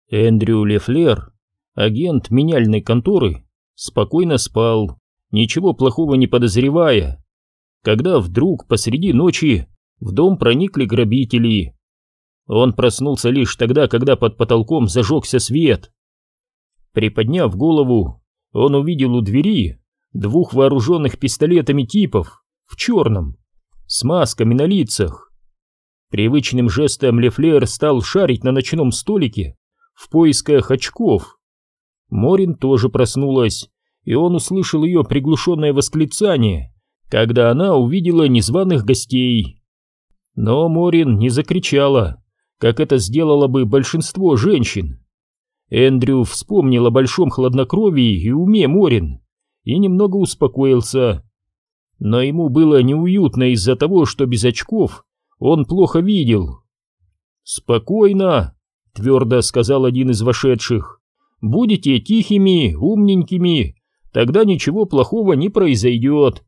Эндрю Лефлер, агент меняльной конторы, спокойно спал, ничего плохого не подозревая, когда вдруг посреди ночи в дом проникли грабители. Он проснулся лишь тогда, когда под потолком зажегся свет. Приподняв голову, он увидел у двери двух вооруженных пистолетами типов в черном, с масками на лицах. Привычным жестом Лефлер стал шарить на ночном столике в поисках очков. Морин тоже проснулась, и он услышал ее приглушенное восклицание, когда она увидела незваных гостей. Но Морин не закричала, как это сделало бы большинство женщин. Эндрю вспомнил о большом хладнокровии и уме Морин и немного успокоился. Но ему было неуютно из-за того, что без очков он плохо видел. «Спокойно», — твердо сказал один из вошедших. «Будете тихими, умненькими, тогда ничего плохого не произойдет».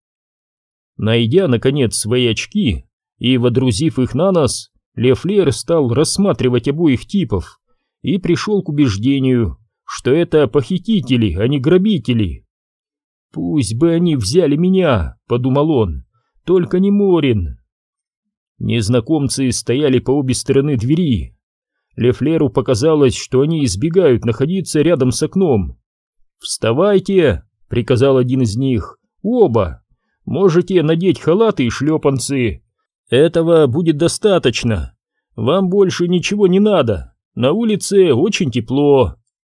Найдя, наконец, свои очки и водрузив их на нос, Лефлер стал рассматривать обоих типов и пришел к убеждению, что это похитители, а не грабители. «Пусть бы они взяли меня», — подумал он, — «только не Морин». Незнакомцы стояли по обе стороны двери. Лефлеру показалось, что они избегают находиться рядом с окном. «Вставайте!» — приказал один из них. «Оба! Можете надеть халаты и шлепанцы. Этого будет достаточно. Вам больше ничего не надо. На улице очень тепло».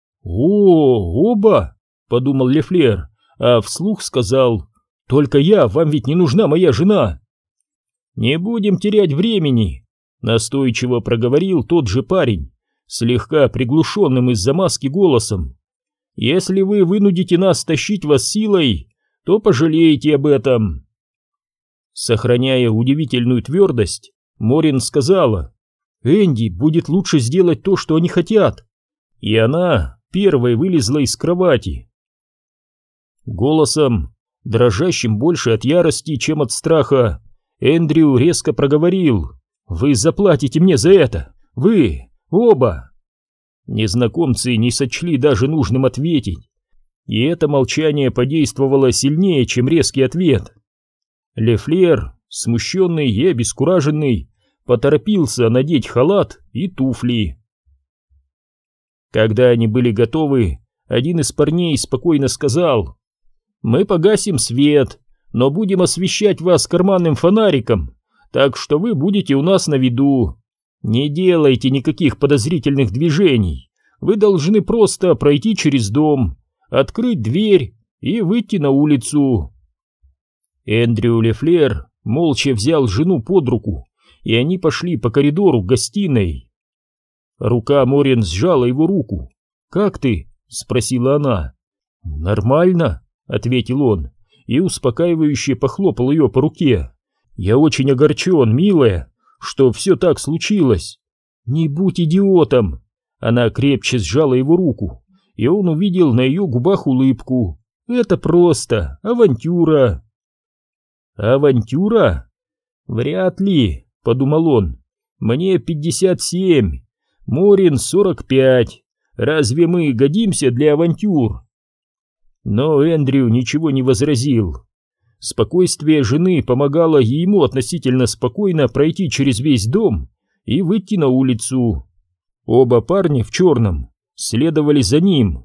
«О, оба!» — подумал Лефлер, а вслух сказал: «Только вам ведь не нужна моя жена». «Не будем терять времени», — настойчиво проговорил тот же парень, слегка приглушенным из-за маски голосом. «Если вы вынудите нас тащить вас силой, то пожалеете об этом». Сохраняя удивительную твердость, Морин сказала: «Энди, будет лучше сделать то, что они хотят». И она первой вылезла из кровати. Голосом, дрожащим больше от ярости, чем от страха, Эндрю резко проговорил: «Вы заплатите мне за это! Вы! Оба!» Незнакомцы не сочли даже нужным ответить, и это молчание подействовало сильнее, чем резкий ответ. Лефлер, смущенный и обескураженный, поторопился надеть халат и туфли. Когда они были готовы, один из парней спокойно сказал: «Мы погасим свет, но будем освещать вас карманным фонариком, так что вы будете у нас на виду. Не делайте никаких подозрительных движений, вы должны просто пройти через дом, открыть дверь и выйти на улицу». Эндрю Лефлер молча взял жену под руку, и они пошли по коридору к гостиной. Рука Морин сжала его руку. «Как ты?» — спросила она. «Нормально», — ответил он, и успокаивающе похлопал ее по руке. «Я очень огорчен, милая, что все так случилось». «Не будь идиотом!» Она крепче сжала его руку, и он увидел на ее губах улыбку. «Это просто авантюра». «Авантюра? Вряд ли», — подумал он. «Мне 57, Морин 45. Разве мы годимся для авантюр?» Но Эндрю ничего не возразил. Спокойствие жены помогало ему относительно спокойно пройти через весь дом и выйти на улицу. Оба парня в черном следовали за ним.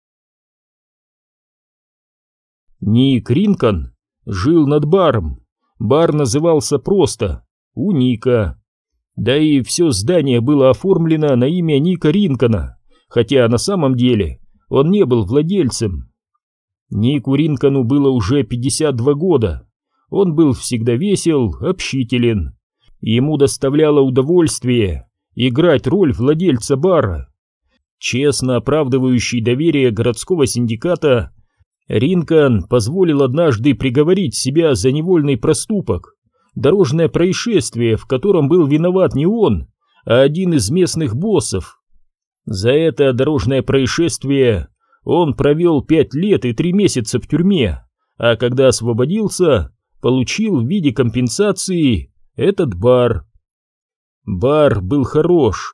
Ник Ринкон жил над баром. Бар назывался просто «У Ника». Да и все здание было оформлено на имя Ника Ринкона, хотя на самом деле он не был владельцем. Нику Ринкону было уже 52 года. Он был всегда весел, общителен. Ему доставляло удовольствие играть роль владельца бара. Честно оправдывающий доверие городского синдиката, Ринкон позволил однажды приговорить себя за невольный проступок, дорожное происшествие, в котором был виноват не он, а один из местных боссов. За это дорожное происшествие он провел 5 лет и 3 месяца в тюрьме, а когда освободился, получил в виде компенсации этот бар. Бар был хорош.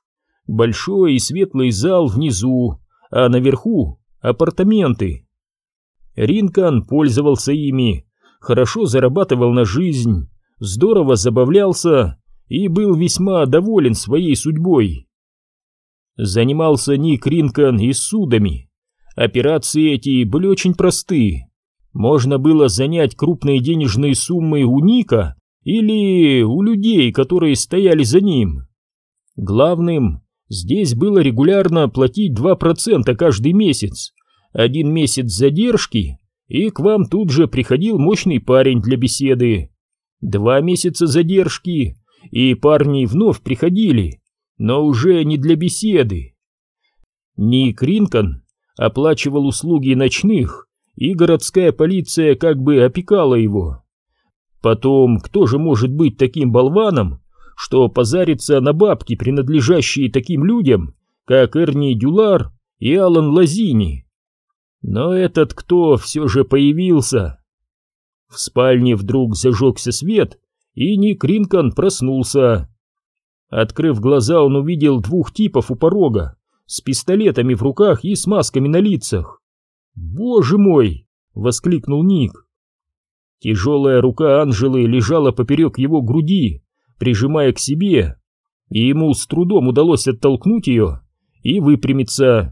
большой и светлый зал внизу, а наверху апартаменты. Ринкан пользовался ими, хорошо зарабатывал на жизнь, здорово забавлялся и был весьма доволен своей судьбой. Занимался Ник Ринкан и судами. Операции эти были очень просты. Можно было занять крупные денежные суммы у Ника или у людей, которые стояли за ним. Главным здесь было регулярно платить 2% каждый месяц, 1 месяц задержки, и к вам тут же приходил мощный парень для беседы. 2 месяца задержки, и парни вновь приходили, но уже не для беседы. Ник Ринкан оплачивал услуги ночных, и городская полиция как бы опекала его. Потом, кто же может быть таким болваном, что позарится на бабки, принадлежащие таким людям, как Эрни Дюлар и Алан Лазини? Но этот кто все же появился. В спальне вдруг зажегся свет, и Ник Ринкан проснулся. Открыв глаза, он увидел 2 типов у порога, с пистолетами в руках и с масками на лицах. «Боже мой!» — воскликнул Ник. Тяжелая рука Анжелы лежала поперек его груди, прижимая к себе, и ему с трудом удалось оттолкнуть ее и выпрямиться.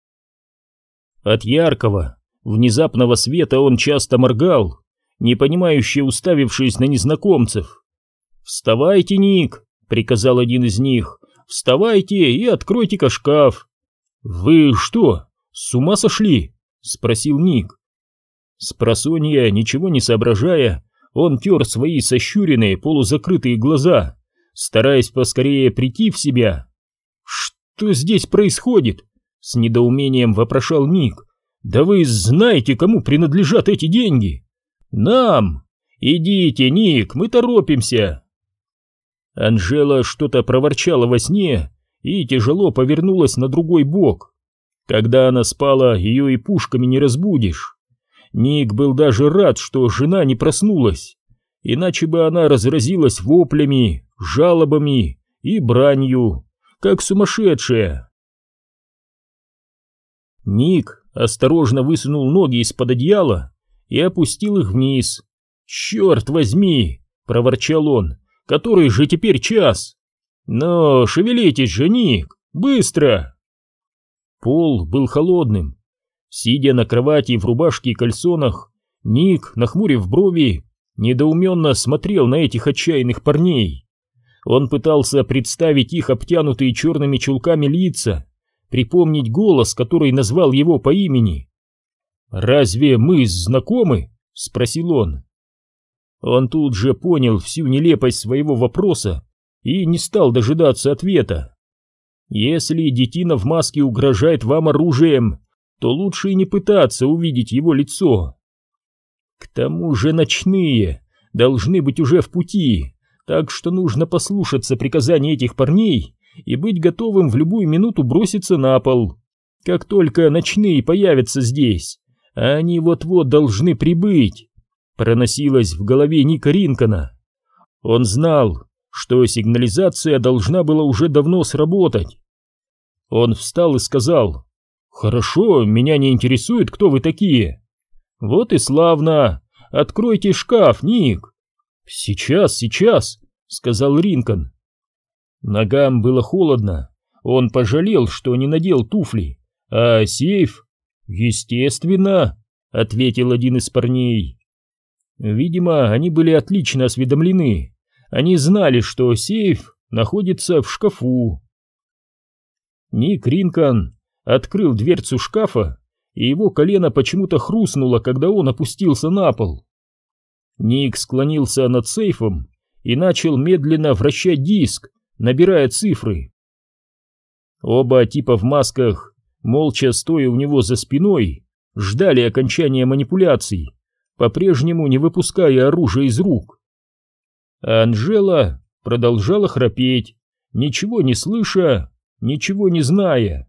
От яркого, внезапного света он часто моргал, непонимающе уставившись на незнакомцев. «Вставайте, Ник!» — приказал один из них. «Вставайте и откройте-ка шкаф!» «Вы что, с ума сошли?» — спросил Ник. Спросонья, ничего не соображая, он тер свои сощуренные полузакрытые глаза, стараясь поскорее прийти в себя. «Что здесь происходит?» — с недоумением вопрошал Ник. «Да вы знаете, кому принадлежат эти деньги?» «Нам! Идите, Ник, мы торопимся!» Анжела что-то проворчала во сне и тяжело повернулась на другой бок. Когда она спала, ее и пушками не разбудишь. Ник был даже рад, что жена не проснулась, иначе бы она разразилась воплями, жалобами и бранью, как сумасшедшая. Ник осторожно высунул ноги из-под одеяла и опустил их вниз. «Черт возьми!» — проворчал он. «Который же теперь час? Но шевелитесь же, Ник, быстро!» Пол был холодным. Сидя на кровати в рубашке и кальсонах, Ник, нахмурив брови, недоуменно смотрел на этих отчаянных парней. Он пытался представить их обтянутые черными чулками лица, припомнить голос, который назвал его по имени. «Разве мы знакомы?» — спросил он. Он тут же понял всю нелепость своего вопроса и не стал дожидаться ответа. Если детина в маске угрожает вам оружием, то лучше и не пытаться увидеть его лицо. К тому же ночные должны быть уже в пути, так что нужно послушаться приказаний этих парней и быть готовым в любую минуту броситься на пол. Как только ночные появятся здесь, а они вот-вот должны прибыть, проносилось в голове Ника Ринкана. Он знал, что сигнализация должна была уже давно сработать. Он встал и сказал: «Хорошо, меня не интересует, кто вы такие». «Вот и славно. Откройте шкаф, Ник». «Сейчас», — сказал Ринкан. Ногам было холодно. Он пожалел, что не надел туфли. «А сейф?» «Естественно», — ответил один из парней. Видимо, они были отлично осведомлены. Они знали, что сейф находится в шкафу. Ник Ринкан открыл дверцу шкафа, и его колено почему-то хрустнуло, когда он опустился на пол. Ник склонился над сейфом и начал медленно вращать диск, набирая цифры. Оба типа в масках, молча стоя у него за спиной, ждали окончания манипуляций, по-прежнему не выпуская оружие из рук. А Анжела продолжала храпеть, ничего не слыша, ничего не зная.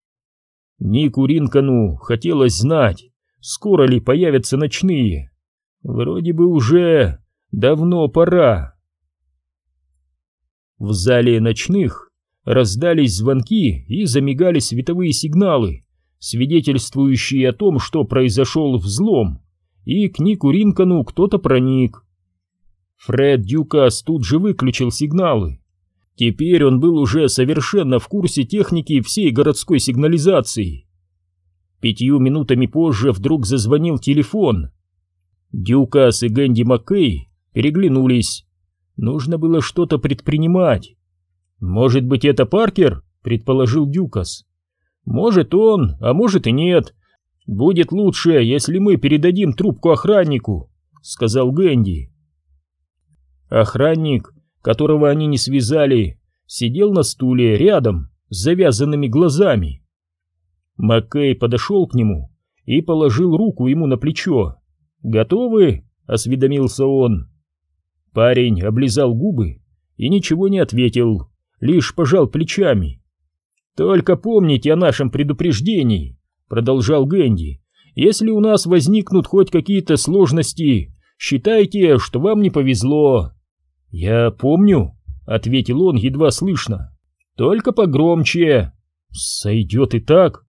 Нику Ринкану хотелось знать, скоро ли появятся ночные. Вроде бы уже давно пора. В зале ночных раздались звонки и замигали световые сигналы, свидетельствующие о том, что произошел взлом, и к Нику Ринкону кто-то проник. Фред Дюкас тут же выключил сигналы. Теперь он был уже совершенно в курсе техники всей городской сигнализации. 5 минутами позже вдруг зазвонил телефон. Дюкас и Гэнди Маккей переглянулись. Нужно было что-то предпринимать. «Может быть, это Паркер?» — предположил Дюкас. «Может он, а может и нет. Будет лучше, если мы передадим трубку охраннику», — сказал Гэнди. Охранник, которого они не связали, сидел на стуле рядом с завязанными глазами. Маккей подошел к нему и положил руку ему на плечо. «Готовы?» — осведомился он. Парень облизал губы и ничего не ответил, лишь пожал плечами. «Только помните о нашем предупреждении», — продолжал Гэнди. «Если у нас возникнут хоть какие-то сложности, считайте, что вам не повезло». «Я помню», — ответил он едва слышно. «Только погромче». «Сойдет и так».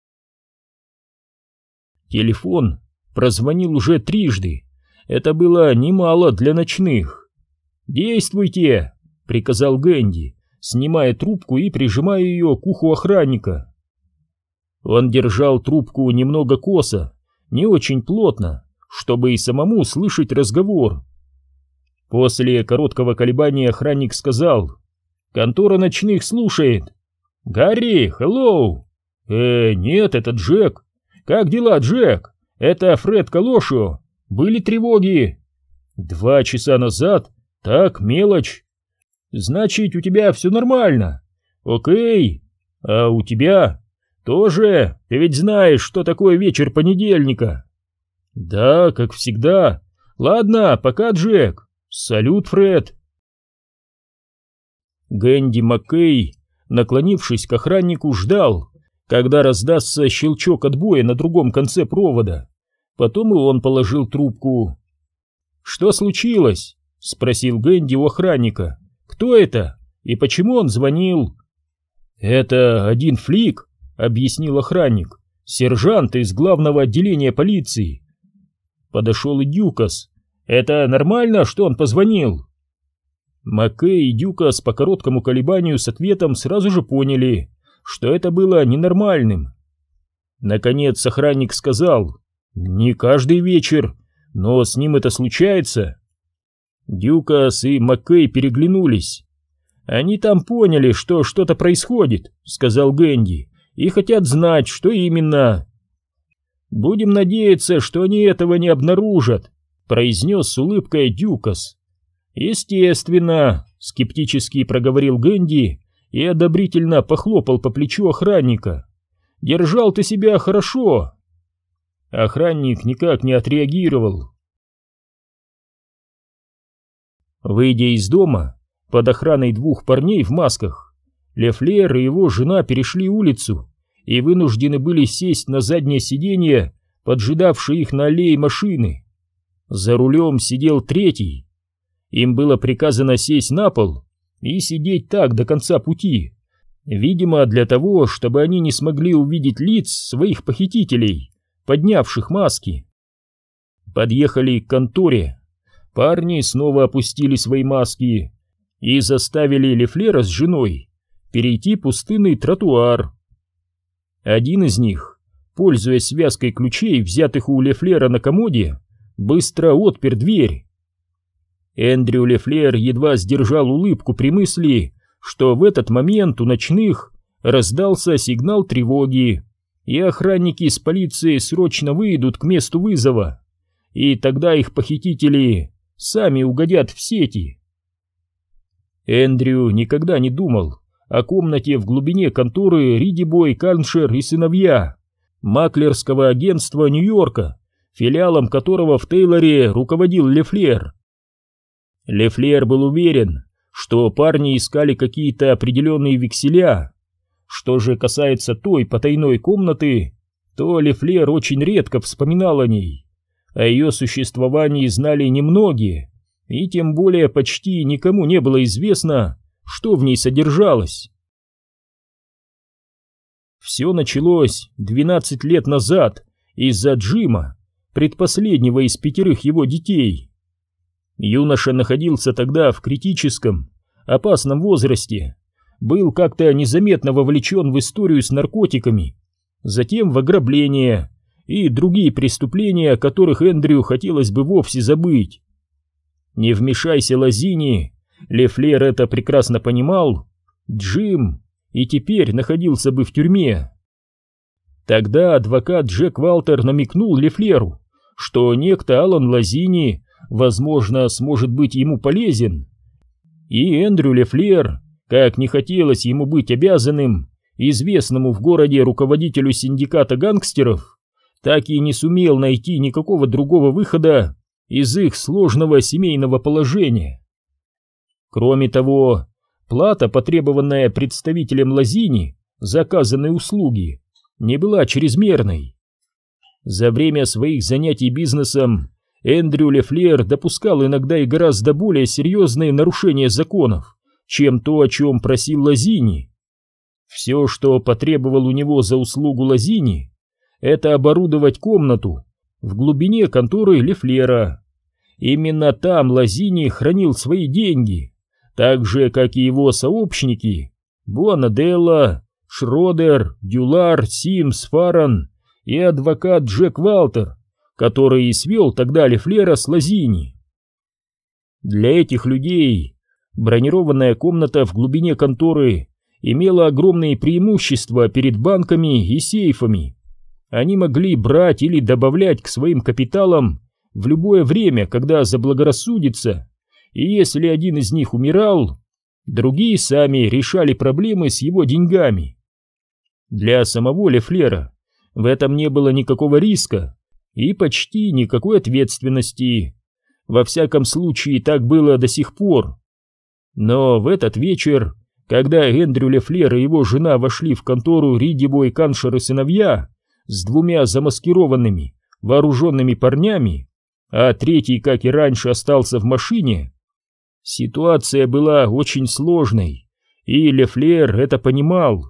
Телефон прозвонил уже трижды. Это было немало для ночных. «Действуйте», — приказал Гэнди, снимая трубку и прижимая ее к уху охранника. Он держал трубку немного косо, не очень плотно, чтобы и самому слышать разговор. После короткого колебания охранник сказал: «Контора ночных слушает». «Гарри, хеллоу!» Нет, это Джек». «Как дела, Джек? Это Фред Колошио. Были тревоги?» 2 часа назад? Так, мелочь». «Значит, у тебя все нормально?» «Окей. А у тебя?» «Тоже? Ты ведь знаешь, что такое вечер понедельника?» «Да, как всегда. Ладно, пока, Джек. Салют, Фред». Гэнди Маккей, наклонившись к охраннику, ждал, когда раздастся щелчок отбоя на другом конце провода. Потом и он положил трубку. «Что случилось?» — спросил Гэнди у охранника. «Кто это? И почему он звонил?» «Это один флик», — объяснил охранник. «Сержант из главного отделения полиции». Подошел и Дюкас. «Это нормально, что он позвонил?» Маккей и Дюкас по короткому колебанию с ответом сразу же поняли, что это было ненормальным. Наконец охранник сказал: «Не каждый вечер, но с ним это случается». Дюкас и Маккей переглянулись. «Они там поняли, что что-то происходит», — сказал Гэнди, «и хотят знать, что именно». «Будем надеяться, что они этого не обнаружат», — произнес с улыбкой Дюкас. «Естественно», — скептически проговорил Гэнди и одобрительно похлопал по плечу охранника. «Держал ты себя хорошо». Охранник никак не отреагировал. Выйдя из дома под охраной 2 парней в масках, Лефлер и его жена перешли улицу и вынуждены были сесть на заднее сиденье, поджидавшие их на аллее машины. За рулем сидел третий. Им было приказано сесть на пол и сидеть так до конца пути, видимо, для того, чтобы они не смогли увидеть лиц своих похитителей, поднявших маски. Подъехали к конторе. Парни снова опустили свои маски и заставили Лефлера с женой перейти пустынный тротуар. Один из них, пользуясь связкой ключей, взятых у Лефлера на комоде, быстро отпер дверь. Эндрю Лефлер едва сдержал улыбку при мысли, что в этот момент у ночных раздался сигнал тревоги, и охранники из полиции срочно выйдут к месту вызова, и тогда их похитители сами угодят в сети. Эндрю никогда не думал о комнате в глубине конторы Ридибой, Карншер и сыновья, маклерского агентства Нью-Йорка, филиалом которого в Тейлоре руководил Лефлер. Лефлер был уверен, что парни искали какие-то определенные векселя. Что же касается той потайной комнаты, то Лефлер очень редко вспоминал о ней. О ее существовании знали немногие, и тем более почти никому не было известно, что в ней содержалось. Все началось 12 лет назад из-за Джима, предпоследнего из 5 его детей. Юноша находился тогда в критическом, опасном возрасте, был как-то незаметно вовлечен в историю с наркотиками, затем в ограбление и другие преступления, о которых Эндрю хотелось бы вовсе забыть. Не вмешайся Лазини, Лефлер это прекрасно понимал, Джим и теперь находился бы в тюрьме. Тогда адвокат Джек Валтер намекнул Лефлеру, что некто Алан Лазини, возможно, сможет быть ему полезен, и Эндрю Лефлер, как не хотелось ему быть обязанным известному в городе руководителю синдиката гангстеров, так и не сумел найти никакого другого выхода из их сложного семейного положения. Кроме того, плата, потребованная представителем Лазини за оказанные услуги, не была чрезмерной. За время своих занятий бизнесом Эндрю Лефлер допускал иногда и гораздо более серьезные нарушения законов, чем то, о чем просил Лазини. Все, что потребовал у него за услугу Лазини, это оборудовать комнату в глубине конторы Лефлера. Именно там Лазини хранил свои деньги, так же, как и его сообщники Буанаделла, Шродер, Дюлар, Симс, Фарран и адвокат Джек Валтер, который и свел тогда Лефлера с Лазини. Для этих людей бронированная комната в глубине конторы имела огромные преимущества перед банками и сейфами. Они могли брать или добавлять к своим капиталам в любое время, когда заблагорассудится, и если один из них умирал, другие сами решали проблемы с его деньгами. Для самого Лефлера в этом не было никакого риска и почти никакой ответственности. Во всяком случае, так было до сих пор. Но в этот вечер, когда Эндрю Лефлер и его жена вошли в контору Ридибой, Каншер и сыновья с 2 замаскированными, вооруженными парнями, а третий, как и раньше, остался в машине, ситуация была очень сложной, и Лефлер это понимал.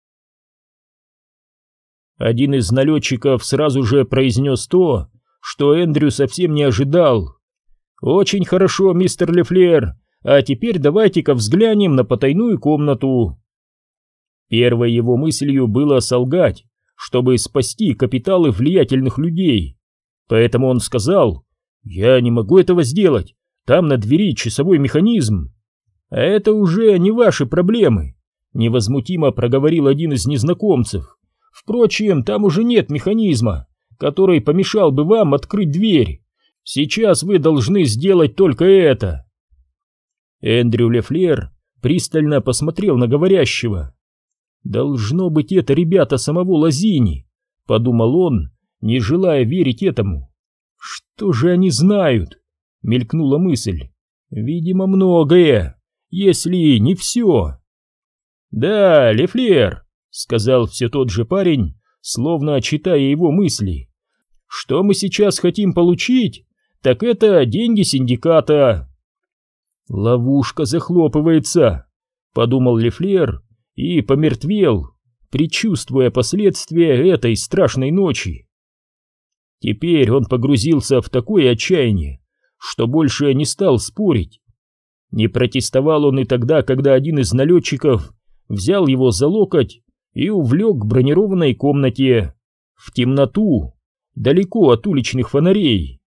Один из налетчиков сразу же произнес то, что Эндрю совсем не ожидал. «Очень хорошо, мистер Лефлер, а теперь давайте-ка взглянем на потайную комнату». Первой его мыслью было солгать, чтобы спасти капиталы влиятельных людей. Поэтому он сказал: «Я не могу этого сделать, там на двери часовой механизм». «А это уже не ваши проблемы», — невозмутимо проговорил один из незнакомцев. «Впрочем, там уже нет механизма, который помешал бы вам открыть дверь. Сейчас вы должны сделать только это». Эндрю Лефлер пристально посмотрел на говорящего. «Должно быть, это ребята самого Лазини», — подумал он, не желая верить этому. «Что же они знают?» — мелькнула мысль. «Видимо, многое, если не все». «Да, Лефлер», — сказал все тот же парень, словно читая его мысли. «Что мы сейчас хотим получить, так это деньги синдиката». «Ловушка захлопывается», — подумал Лефлер и помертвел, предчувствуя последствия этой страшной ночи. Теперь он погрузился в такое отчаяние, что больше не стал спорить. Не протестовал он и тогда, когда один из налетчиков взял его за локоть и увлек к бронированной комнате, в темноту, далеко от уличных фонарей.